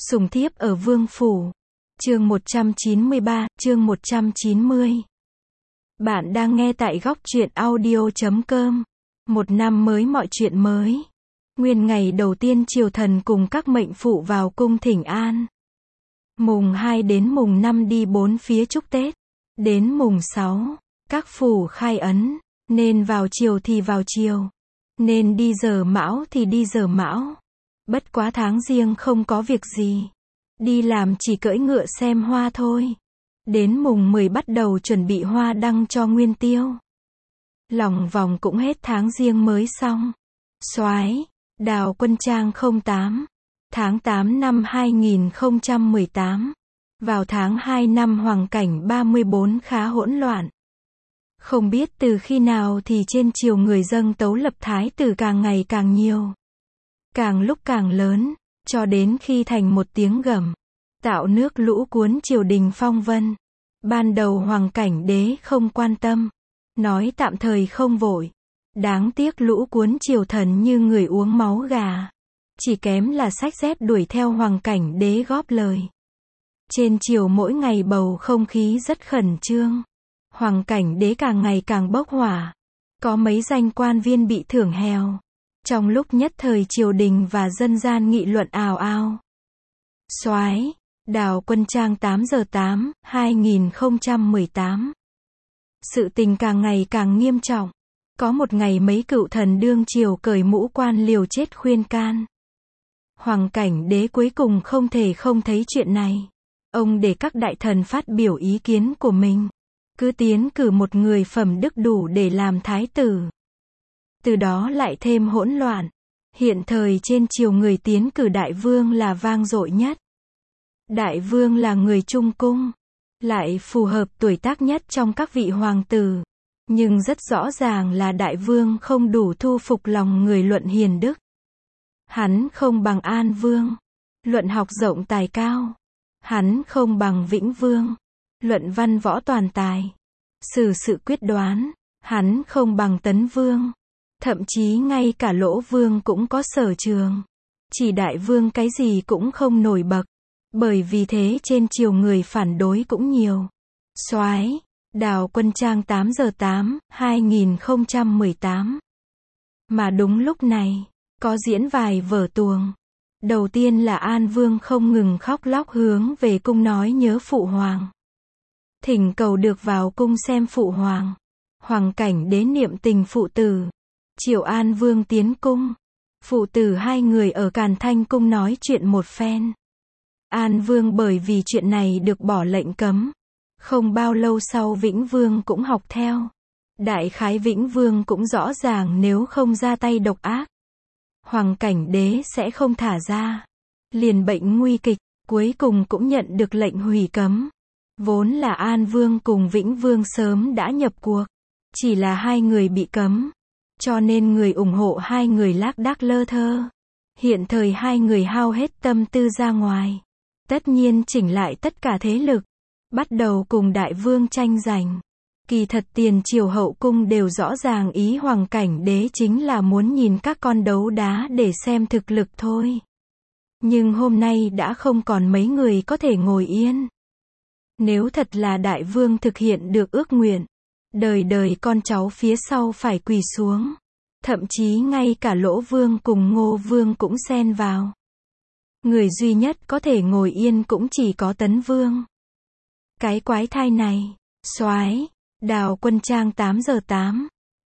Sùng thiếp ở vương phủ. Chương 193, chương 190. Bạn đang nghe tại góc truyện audio.com. Một năm mới mọi chuyện mới. Nguyên ngày đầu tiên triều thần cùng các mệnh phụ vào cung thỉnh an. Mùng 2 đến mùng 5 đi bốn phía chúc Tết. Đến mùng 6, các phủ khai ấn, nên vào chiều thì vào chiều, nên đi giờ mão thì đi giờ mão. Bất quá tháng Giêng không có việc gì. Đi làm chỉ cưỡi ngựa xem hoa thôi. Đến mùng 10 bắt đầu chuẩn bị hoa đăng cho Nguyên Tiêu. Lòng vòng cũng hết tháng Giêng mới xong. Soái, Đào Quân Trang 08. Tháng 8 năm 2018. Vào tháng 2 năm Hoàng Cảnh 34 khá hỗn loạn. Không biết từ khi nào thì trên triều người dâng tấu lập thái tử càng ngày càng nhiều. Càng lúc càng lớn, cho đến khi thành một tiếng gầm. Tạo nước lũ cuốn triều đình phong vân. Ban đầu Hoàng Cảnh đế không quan tâm. Nói tạm thời không vội. Đáng tiếc lũ cuốn triều thần như người uống máu gà. Chỉ kém là xách dép đuổi theo Hoàng Cảnh đế góp lời. Trên triều mỗi ngày bầu không khí rất khẩn trương. Hoàng Cảnh đế càng ngày càng bốc hỏa. Có mấy danh quan viên bị thưởng hèo. Trong lúc nhất thời triều đình và dân gian nghị luận ào ào. Soái, Đào Quân Trang 8/8, 2018. Sự tình càng ngày càng nghiêm trọng. Có một ngày mấy cựu thần đương triều cởi mũ quan liều chết khuyên can. Hoàng Cảnh đế cuối cùng không thể không thấy chuyện này. Ông để các đại thần phát biểu ý kiến của mình. Cứ tiến cử một người phẩm đức đủ để làm thái tử. Từ đó lại thêm hỗn loạn. Hiện thời trên triều người tiến cử đại vương là vang dội nhất. Đại vương là người trung cung, lại phù hợp tuổi tác nhất trong các vị hoàng tử. Nhưng rất rõ ràng là đại vương không đủ thu phục lòng người luận hiền đức. Hắn không bằng An vương, luận học rộng tài cao. Hắn không bằng Vĩnh vương, luận văn võ toàn tài. Xử sự quyết đoán, hắn không bằng Tấn vương. Thậm chí ngay cả Lỗ vương cũng có sở trường. Chỉ đại vương cái gì cũng không nổi bật. Bởi vì thế trên triều người phản đối cũng nhiều. Soái, Đào Quân Trang 8/8, 2018. Mà đúng lúc này, có diễn vài vở tuồng. Đầu tiên là An vương không ngừng khóc lóc hướng về cung nói nhớ phụ hoàng. Thỉnh cầu được vào cung xem phụ hoàng. Hoàng Cảnh đế niệm tình phụ tử. Triệu An vương tiến cung. Phụ tử hai người ở Càn Thanh cung nói chuyện một phen. An vương bởi vì chuyện này được bỏ lệnh cấm. Không bao lâu sau Vĩnh vương cũng học theo. Đại khái Vĩnh vương cũng rõ ràng nếu không ra tay độc ác, Hoàng Cảnh đế sẽ không thả ra. Liền bệnh nguy kịch, cuối cùng cũng nhận được lệnh hủy cấm. Vốn là An vương cùng Vĩnh vương sớm đã nhập cuộc. Chỉ là hai người bị cấm. Cho nên người ủng hộ hai người lác đác lơ thơ. Hiện thời hai người hao hết tâm tư ra ngoài. Tất nhiên chỉnh lại tất cả thế lực. Bắt đầu cùng đại vương tranh giành. Kỳ thật tiền triều hậu cung đều rõ ràng ý Hoàng Cảnh đế chính là muốn nhìn các con đấu đá để xem thực lực thôi. Nhưng hôm nay đã không còn mấy người có thể ngồi yên. Nếu thật là đại vương thực hiện được ước nguyện, đời đời con cháu phía sau phải quỳ xuống. Thậm chí ngay cả Lỗ vương cùng Ngô vương cũng xen vào. Người duy nhất có thể ngồi yên cũng chỉ có Tấn vương. Cái quái thai này, soái, Đào Quân Trang 8/8,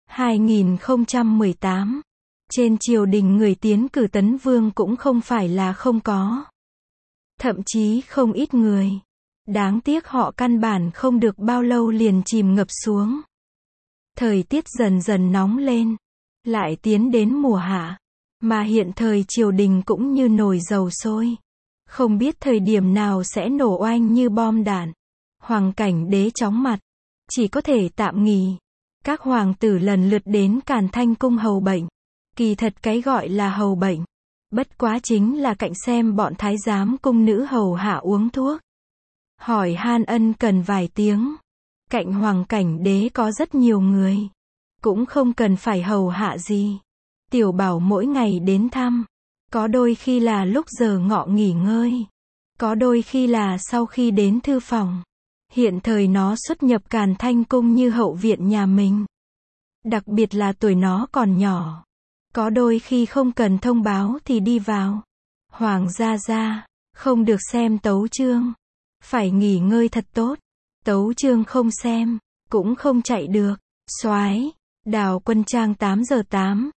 2018. Trên triều đình người tiến cử Tấn vương cũng không phải là không có. Thậm chí không ít người. Đáng tiếc họ căn bản không được bao lâu liền chìm ngập xuống. Thời tiết dần dần nóng lên. Lại tiến đến mùa hạ. Mà hiện thời triều đình cũng như nồi dầu sôi. Không biết thời điểm nào sẽ nổ oanh như bom đạn. Hoàng Cảnh đế chóng mặt. Chỉ có thể tạm nghỉ. Các hoàng tử lần lượt đến Càn Thanh cung hầu bệnh. Kỳ thật cái gọi là hầu bệnh. Bất quá chính là cạnh xem bọn thái giám cung nữ hầu hạ uống thuốc. Hỏi han ân cần vài tiếng. Cạnh Hoàng Cảnh đế có rất nhiều người. Cũng không cần phải hầu hạ gì. Tiểu bảo mỗi ngày đến thăm. Có đôi khi là lúc giờ ngọ nghỉ ngơi. Có đôi khi là sau khi đến thư phòng. Hiện thời nó xuất nhập Càn Thanh Cung như hậu viện nhà mình. Đặc biệt là tuổi nó còn nhỏ. Có đôi khi không cần thông báo thì đi vào. Hoàng gia gia, không được xem tấu chương. Phải nghỉ ngơi thật tốt. Tấu chương không xem, cũng không chạy được. Soái, Đào Quân Trang 8 giờ 8,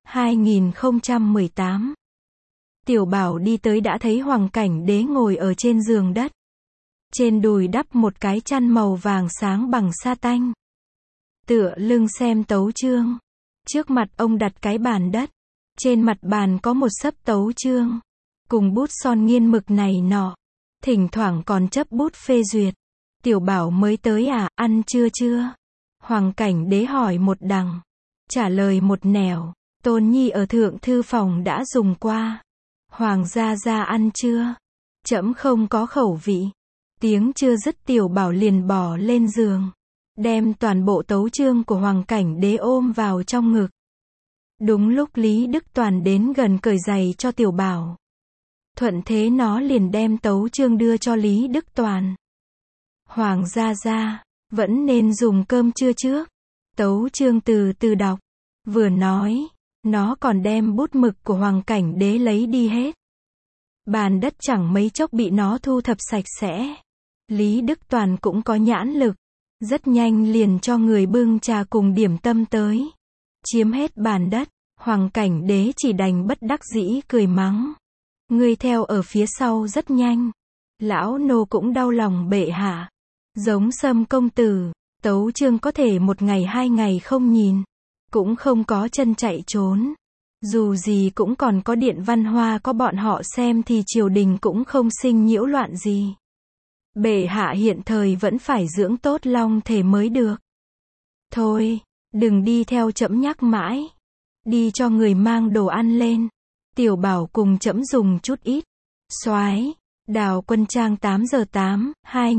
2018. Tiểu Bảo đi tới đã thấy Hoàng Cảnh Đế ngồi ở trên giường đất. Trên đùi đắp một cái chăn màu vàng sáng bằng sa tanh. Tựa lưng xem tấu chương. Trước mặt ông đặt cái bàn đất. Trên mặt bàn có một xấp tấu chương. Cùng bút son nghiên mực này nọ. Thỉnh thoảng còn chấp bút phê duyệt. Tiểu Bảo mới tới à, ăn chưa? Hoàng Cảnh Đế hỏi một đằng. Trả lời một nẻo. Tôn Nhi ở thượng thư phòng đã dùng qua. Hoàng gia gia ăn chưa? Trẫm không có khẩu vị. Tiếng chưa dứt Tiểu Bảo liền bò lên giường. Đem toàn bộ tấu chương của Hoàng Cảnh Đế ôm vào trong ngực. Đúng lúc Lý Đức Toàn đến gần cởi giày cho Tiểu Bảo. Thuận thế nó liền đem tấu chương đưa cho Lý Đức Toàn. Hoàng gia gia, vẫn nên dùng cơm trưa trước. Tấu chương từ từ đọc. Vừa nói, nó còn đem bút mực của Hoàng Cảnh Đế lấy đi hết. Bàn đất chẳng mấy chốc bị nó thu thập sạch sẽ. Lý Đức Toàn cũng có nhãn lực. Rất nhanh liền cho người bưng trà cùng điểm tâm tới. Chiếm hết bàn đất, Hoàng Cảnh Đế chỉ đành bất đắc dĩ cười mắng. Ngươi theo ở phía sau rất nhanh. Lão nô cũng đau lòng bệ hạ. Giống Sâm công tử, tấu chương có thể 1 ngày 2 ngày không nhìn. Cũng không có chân chạy trốn. Dù gì cũng còn có Điện Văn Hoa có bọn họ xem thì triều đình cũng không sinh nhiễu loạn gì. Bệ hạ hiện thời vẫn phải dưỡng tốt long thể mới được. Thôi, đừng đi theo trẫm nhắc mãi. Đi cho người mang đồ ăn lên. Tiểu Bảo cùng trẫm dùng chút ít. Soái, Đào Quân Trang 8 giờ 8,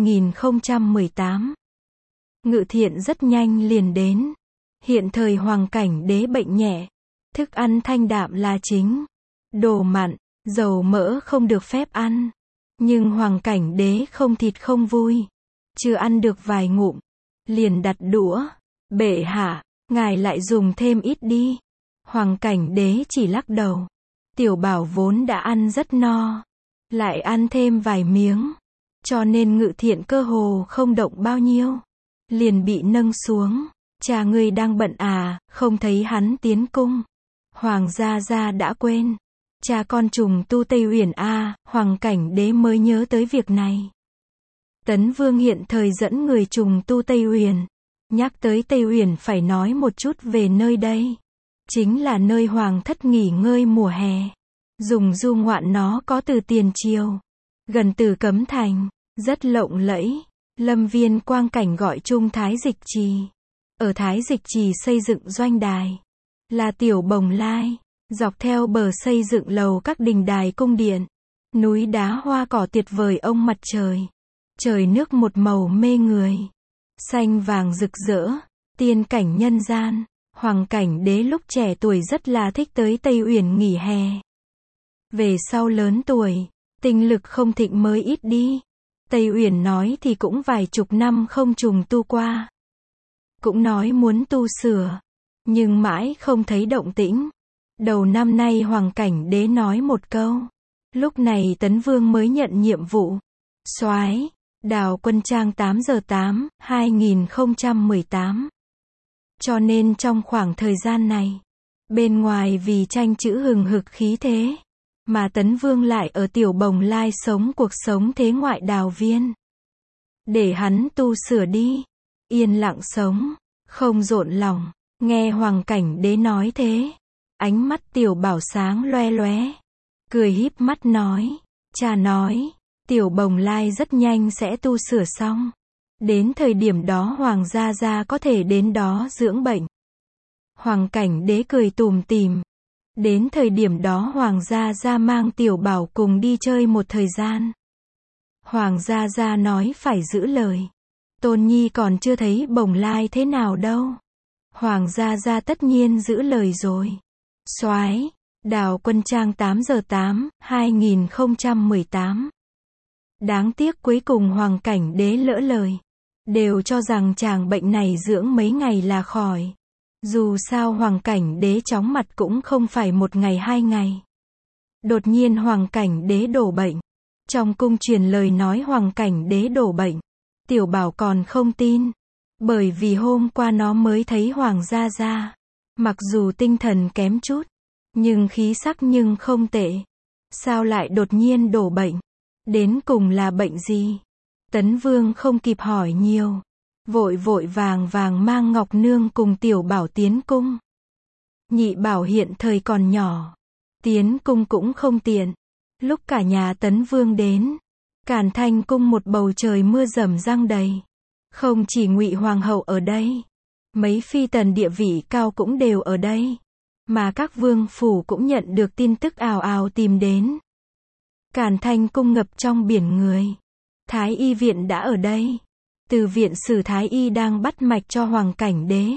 2018. Ngự Thiện rất nhanh liền đến. Hiện thời Hoàng Cảnh Đế bệnh nhẹ. Thức ăn thanh đạm là chính. Đồ mặn, dầu mỡ không được phép ăn. Nhưng Hoàng Cảnh Đế không thịt không vui. Chưa ăn được vài ngụm. Liền đặt đũa. Bệ hạ, ngài lại dùng thêm ít đi. Hoàng Cảnh Đế chỉ lắc đầu. Tiểu Bảo vốn đã ăn rất no. Lại ăn thêm vài miếng. Cho nên Ngự Thiện cơ hồ không động bao nhiêu. Liền bị nâng xuống. Cha ngươi đang bận à, không thấy hắn tiến cung. Hoàng gia gia đã quên. Cha con trùng tu Tây Uyển a, Hoàng Cảnh Đế mới nhớ tới việc này. Tấn Vương hiện thời dẫn người trùng tu Tây Uyển. Nhắc tới Tây Uyển phải nói một chút về nơi đây. Chính là nơi hoàng thất nghỉ ngơi mùa hè. Dùng du ngoạn nó có từ tiền triều. Gần từ Cấm Thành, rất lộng lẫy. Lâm Viên quang cảnh gọi chung Thái Dịch Trì. Ở Thái Dịch Trì xây dựng doanh đài. Là Tiểu Bồng Lai. Dọc theo bờ xây dựng lầu các đình đài cung điện. Núi đá hoa cỏ tuyệt vời ông mặt trời. Trời nước một màu mê người. Xanh vàng rực rỡ. Tiên cảnh nhân gian. Hoàng Cảnh Đế lúc trẻ tuổi rất là thích tới Tây Uyển nghỉ hè. Về sau lớn tuổi, tinh lực không thịnh mới ít đi. Tây Uyển nói thì cũng vài chục năm không trùng tu qua. Cũng nói muốn tu sửa. Nhưng mãi không thấy động tĩnh. Đầu năm nay Hoàng Cảnh Đế nói một câu. Lúc này Tấn Vương mới nhận nhiệm vụ. Soái, Đào Quân Trang 8 giờ 8, 2018. Cho nên trong khoảng thời gian này, bên ngoài vì tranh chữ hừng hực khí thế, mà Tấn Vương lại ở Tiểu Bồng Lai sống cuộc sống thế ngoại đào viên. Để hắn tu sửa đi, yên lặng sống, không rộn lòng. Nghe Hoàng Cảnh Đế nói thế, ánh mắt Tiểu Bảo sáng loe loé, cười híp mắt nói, cha nói, Tiểu Bồng Lai rất nhanh sẽ tu sửa xong. Đến thời điểm đó Hoàng gia gia có thể đến đó dưỡng bệnh. Hoàng Cảnh Đế cười tủm tỉm. Đến thời điểm đó Hoàng gia gia mang Tiểu Bảo cùng đi chơi một thời gian. Hoàng gia gia nói phải giữ lời. Tôn Nhi còn chưa thấy Bồng Lai thế nào đâu. Hoàng gia gia tất nhiên giữ lời rồi. Soái, Đào Quân Trang 8 giờ 8, 2018. Đáng tiếc cuối cùng Hoàng Cảnh Đế lỡ lời. Đều cho rằng chàng bệnh này dưỡng mấy ngày là khỏi. Dù sao Hoàng Cảnh Đế chóng mặt cũng không phải 1 ngày 2 ngày. Đột nhiên Hoàng Cảnh Đế đổ bệnh. Trong cung truyền lời nói Hoàng Cảnh Đế đổ bệnh. Tiểu Bảo còn không tin. Bởi vì hôm qua nó mới thấy Hoàng gia gia. Mặc dù tinh thần kém chút, nhưng khí sắc nhưng không tệ. Sao lại đột nhiên đổ bệnh? Đến cùng là bệnh gì? Tấn Vương không kịp hỏi nhiều. Vội vội vàng vàng mang Ngọc Nương cùng Tiểu Bảo tiến cung. Nhị Bảo hiện thời còn nhỏ. Tiến cung cũng không tiện. Lúc cả nhà Tấn Vương đến, Càn Thanh cung một bầu trời mưa rầm răng đầy. Không chỉ Ngụy Hoàng hậu ở đây, mấy phi tần địa vị cao cũng đều ở đây. Mà các vương phủ cũng nhận được tin tức ào ào tìm đến. Càn Thanh cung ngập trong biển người. Thái y viện đã ở đây. Từ viện sử Thái y đang bắt mạch cho Hoàng Cảnh Đế.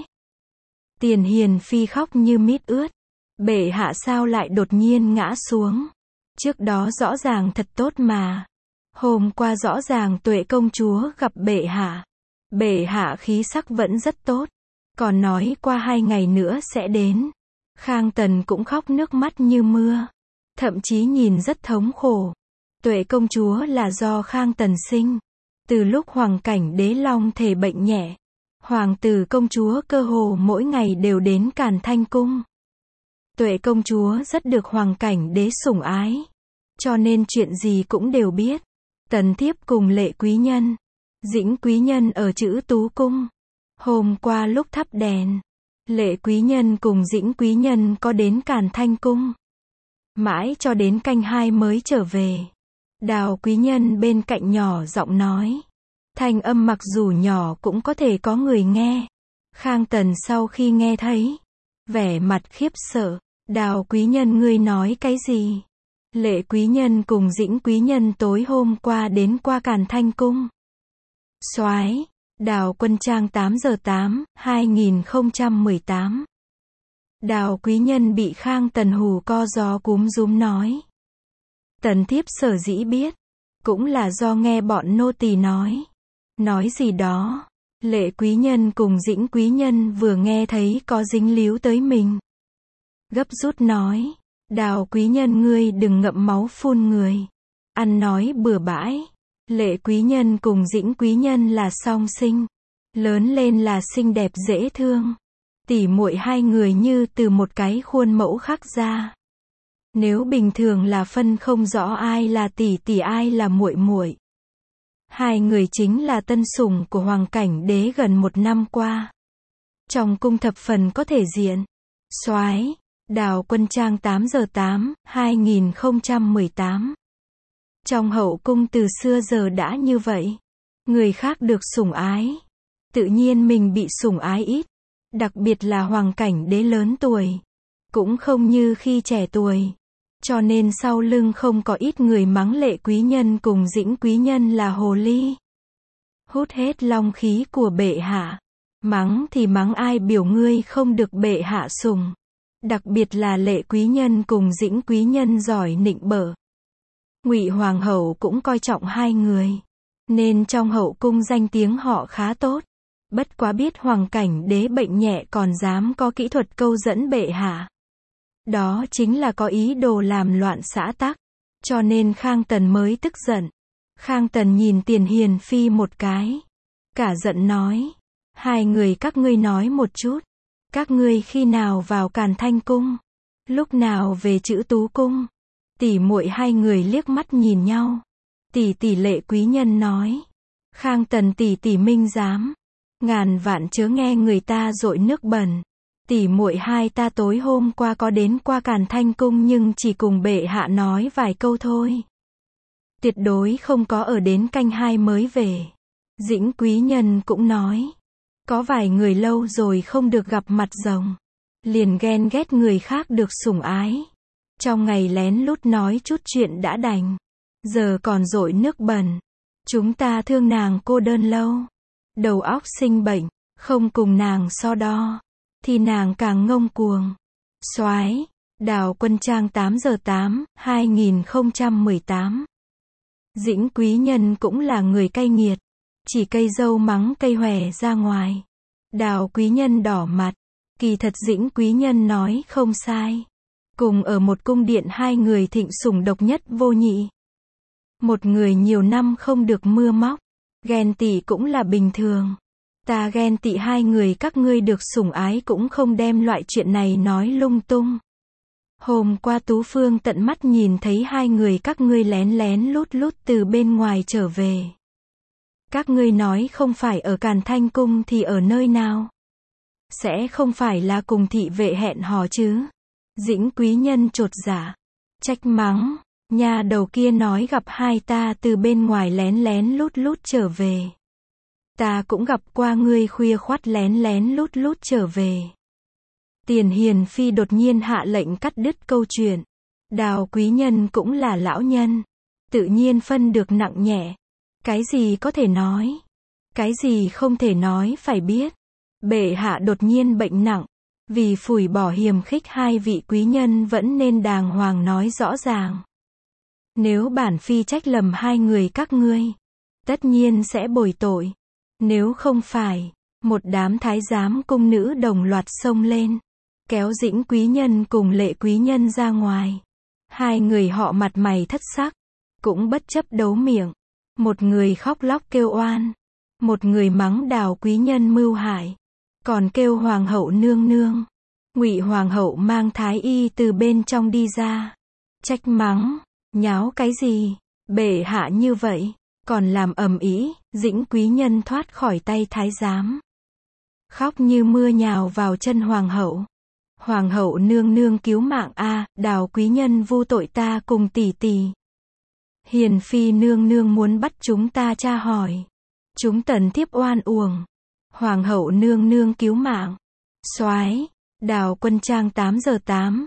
Tiền Hiền Phi khóc như mít ướt. Bệ hạ sao lại đột nhiên ngã xuống? Trước đó rõ ràng thật tốt mà. Hôm qua rõ ràng Tuệ công chúa gặp bệ hạ. Bệ hạ khí sắc vẫn rất tốt. Còn nói qua 2 ngày nữa sẽ đến. Khang Tần cũng khóc nước mắt như mưa. Thậm chí nhìn rất thống khổ. Tuệ công chúa là do Khang Tần sinh. Từ lúc Hoàng Cảnh Đế long thể bệnh nhẹ, hoàng tử công chúa cơ hồ mỗi ngày đều đến Càn Thanh cung. Tuệ công chúa rất được Hoàng Cảnh Đế sủng ái, cho nên chuyện gì cũng đều biết. Tần thiếp cùng Lệ quý nhân, Dĩnh quý nhân ở Trữ Tú cung. Hôm qua lúc thắp đèn, Lệ quý nhân cùng Dĩnh quý nhân có đến Càn Thanh cung. Mãi cho đến canh 2 mới trở về. Đào quý nhân bên cạnh nhỏ giọng nói. Thanh âm mặc dù nhỏ cũng có thể có người nghe. Khang Tần sau khi nghe thấy, vẻ mặt khiếp sợ. Đào quý nhân ngươi nói cái gì? Lệ quý nhân cùng Dĩnh quý nhân tối hôm qua đến qua Càn Thanh cung. Soái, Đào Quân Trang 8/8, 2018. Đào quý nhân bị Khang Tần hù co gió cúm rúm nói. Tần thiếp sở dĩ biết, cũng là do nghe bọn nô tỳ nói. Nói gì đó, Lệ quý nhân cùng Dĩnh quý nhân vừa nghe thấy có dính líu tới mình. Gấp rút nói, Đào quý nhân ngươi đừng ngậm máu phun người. Ăn nói bừa bãi. Lệ quý nhân cùng Dĩnh quý nhân là song sinh. Lớn lên là xinh đẹp dễ thương. Tỷ muội hai người như từ một cái khuôn mẫu khác ra. Nếu bình thường là phân không rõ ai là tỷ tỷ ai là muội muội. Hai người chính là tân sủng của Hoàng Cảnh Đế gần 1 năm qua. Trong cung thập phần có thể diện. Soái, Đào Quân Trang 8/8, 2018. Trong hậu cung từ xưa giờ đã như vậy. Người khác được sủng ái, tự nhiên mình bị sủng ái ít. Đặc biệt là Hoàng Cảnh Đế lớn tuổi, cũng không như khi trẻ tuổi. Cho nên sau lưng không có ít người mắng Lệ quý nhân cùng Dĩnh quý nhân là hồ ly. Hút hết long khí của bệ hạ. Mắng thì mắng ai biểu ngươi không được bệ hạ sủng. Đặc biệt là Lệ quý nhân cùng Dĩnh quý nhân giỏi nịnh bợ. Ngụy Hoàng hậu cũng coi trọng hai người, nên trong hậu cung danh tiếng họ khá tốt. Bất quá biết Hoàng Cảnh Đế bệnh nhẹ còn dám có kỹ thuật câu dẫn bệ hạ. Đó chính là có ý đồ làm loạn xã tắc. Cho nên Khang Tần mới tức giận. Khang Tần nhìn Tiền Hiền Phi một cái. Cả giận nói. Hai người các ngươi nói một chút. Các ngươi khi nào vào Càn Thanh cung? Lúc nào về Trữ Tú cung? Tỷ muội hai người liếc mắt nhìn nhau. Tỷ tỷ Lệ quý nhân nói. Khang Tần tỷ tỷ minh giám. Ngàn vạn chớ nghe người ta dội nước bẩn. Tỷ muội hai ta tối hôm qua có đến qua Càn Thanh cung nhưng chỉ cùng bệ hạ nói vài câu thôi. Tuyệt đối không có ở đến canh 2 mới về. Dĩnh quý nhân cũng nói. Có vài người lâu rồi không được gặp mặt rồng. Liền ghen ghét người khác được sủng ái. Trong ngày lén lút nói chút chuyện đã đành. Giờ còn dội nước bẩn. Chúng ta thương nàng cô đơn lâu. Đầu óc sinh bệnh, không cùng nàng so đo, thì nàng càng ngông cuồng. Soái, Đào Quân Trang 8/8, 2018. Dĩnh quý nhân cũng là người cay nghiệt. Chỉ cây dâu mắng cây hòe ra ngoài. Đào quý nhân đỏ mặt. Kỳ thật Dĩnh quý nhân nói không sai. Cùng ở một cung điện hai người thịnh sủng độc nhất vô nhị. Một người nhiều năm không được mưa móc. Ghen tị cũng là bình thường. Ta ghen tị hai người các ngươi được sủng ái cũng không đem loại chuyện này nói lung tung. Hôm qua Tú Phương tận mắt nhìn thấy hai người các ngươi lén lén lút lút từ bên ngoài trở về. Các ngươi nói không phải ở Càn Thanh Cung thì ở nơi nào? Sẽ không phải là cùng thị vệ hẹn hò chứ? Dĩnh quý nhân chột dạ. Trách mắng. Nhà đầu kia nói gặp hai ta từ bên ngoài lén lén lút lút trở về. Ta cũng gặp qua ngươi khuya khoắt lén lén lút lút trở về. Tiền Hiền Phi đột nhiên hạ lệnh cắt đứt câu chuyện. Đào quý nhân cũng là lão nhân. Tự nhiên phân được nặng nhẹ. Cái gì có thể nói? Cái gì không thể nói phải biết. Bệ hạ đột nhiên bệnh nặng. Vì phủi bỏ hiềm khích hai vị quý nhân vẫn nên đàng hoàng nói rõ ràng. Nếu bản phi trách lầm hai người các ngươi, tất nhiên sẽ bồi tội. Nếu không phải, một đám thái giám cung nữ đồng loạt xông lên, kéo Dĩnh quý nhân cùng Lệ quý nhân ra ngoài. Hai người họ mặt mày thất sắc, cũng bất chấp đấu miệng. Một người khóc lóc kêu oan, một người mắng Đào quý nhân mưu hại, còn kêu hoàng hậu nương nương. Ngụy hoàng hậu mang thái y từ bên trong đi ra, trách mắng, nháo cái gì, bệ hạ như vậy, còn làm ầm ĩ. Dĩnh quý nhân thoát khỏi tay thái giám, khóc như mưa nhào vào chân hoàng hậu. Hoàng hậu nương nương cứu mạng a, Đào quý nhân vu tội ta cùng tỷ tỷ. Hiền Phi nương nương muốn bắt chúng ta tra hỏi. Chúng tần thiếp oan uổng. Hoàng hậu nương nương cứu mạng. Soái, Đào Quân Trang 8/8,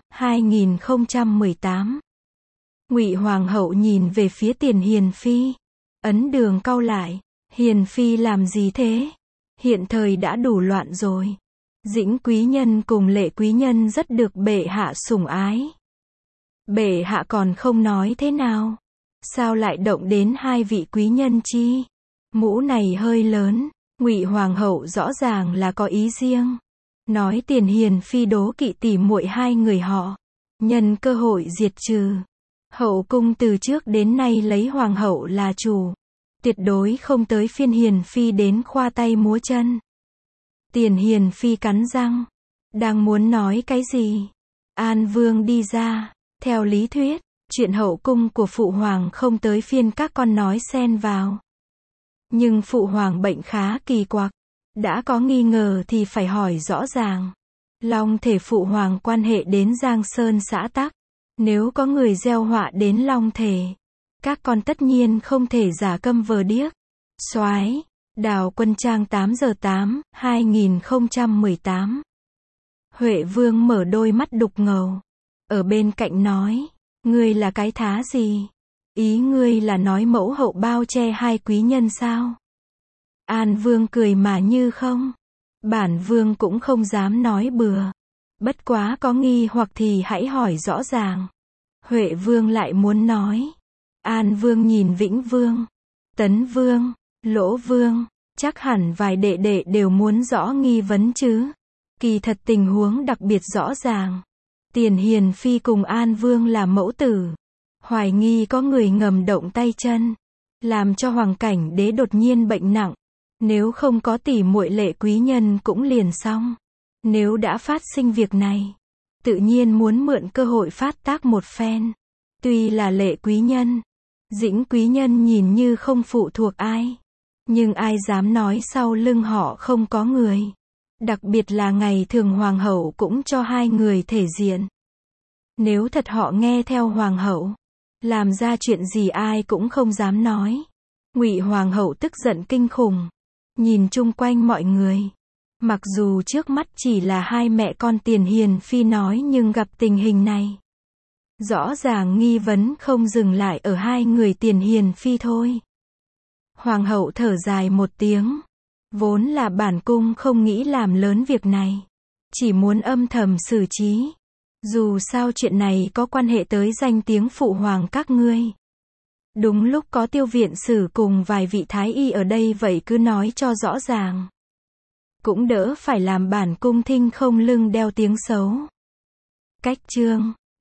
2018. Ngụy hoàng hậu nhìn về phía Tiền Hiền Phi. Ấn đường cau lại. Hiền Phi làm gì thế? Hiện thời đã đủ loạn rồi. Dĩnh quý nhân cùng Lệ quý nhân rất được bệ hạ sủng ái. Bệ hạ còn không nói thế nào? Sao lại động đến hai vị quý nhân chi? Mũ này hơi lớn. Ngụy hoàng hậu rõ ràng là có ý riêng. Nói Tiền Hiền Phi đố kỵ tỉ muội hai người họ. Nhân cơ hội diệt trừ. Hậu cung từ trước đến nay lấy hoàng hậu là chủ. Tuyệt đối không tới phiên Hiền Phi đến khoa tay múa chân. Tiền Hiền Phi cắn răng. Đang muốn nói cái gì? An Vương đi ra. Theo lý thuyết, chuyện hậu cung của Phụ Hoàng không tới phiên các con nói xen vào. Nhưng Phụ Hoàng bệnh khá kỳ quặc. Đã có nghi ngờ thì phải hỏi rõ ràng. Long thể Phụ Hoàng quan hệ đến Giang Sơn xã tắc. Nếu có người gieo họa đến Long thể, các con tất nhiên không thể giả câm vờ điếc. Soái, Đào Quân Trang 8/8, 2018. Huệ Vương mở đôi mắt đục ngầu. Ở bên cạnh nói, ngươi là cái thá gì? Ý ngươi là nói mẫu hậu bao che hai quý nhân sao? An Vương cười mà như không. Bản Vương cũng không dám nói bừa. Bất quá có nghi hoặc thì hãy hỏi rõ ràng. Huệ Vương lại muốn nói. An Vương nhìn Vĩnh Vương, Tấn Vương, Lỗ Vương, chắc hẳn vài đệ đệ đều muốn rõ nghi vấn chứ. Kỳ thật tình huống đặc biệt rõ ràng. Tiền Hiền Phi cùng An Vương là mẫu tử. Hoài nghi có người ngầm động tay chân, làm cho Hoàng Cảnh Đế đột nhiên bệnh nặng. Nếu không có tỷ muội Lệ quý nhân cũng liền xong. Nếu đã phát sinh việc này, tự nhiên muốn mượn cơ hội phát tác một phen. Tuy là Lệ quý nhân, Dĩnh quý nhân nhìn như không phụ thuộc ai. Nhưng ai dám nói sau lưng họ không có người. Đặc biệt là ngày thường Hoàng hậu cũng cho hai người thể diện. Nếu thật họ nghe theo Hoàng hậu, làm ra chuyện gì ai cũng không dám nói. Ngụy Hoàng hậu tức giận kinh khủng. Nhìn chung quanh mọi người. Mặc dù trước mắt chỉ là hai mẹ con Tiền Hiền Phi nói nhưng gặp tình hình này. Rõ ràng nghi vấn không dừng lại ở hai người Tiền Hiền Phi thôi. Hoàng hậu thở dài một tiếng. Vốn là bản cung không nghĩ làm lớn việc này. Chỉ muốn âm thầm xử trí. Dù sao chuyện này có quan hệ tới danh tiếng Phụ Hoàng các ngươi. Đúng lúc có Tiêu Viện Sử cùng vài vị thái y ở đây vậy cứ nói cho rõ ràng. Cũng đỡ phải làm bản cung thinh không lưng đeo tiếng xấu. Cách chương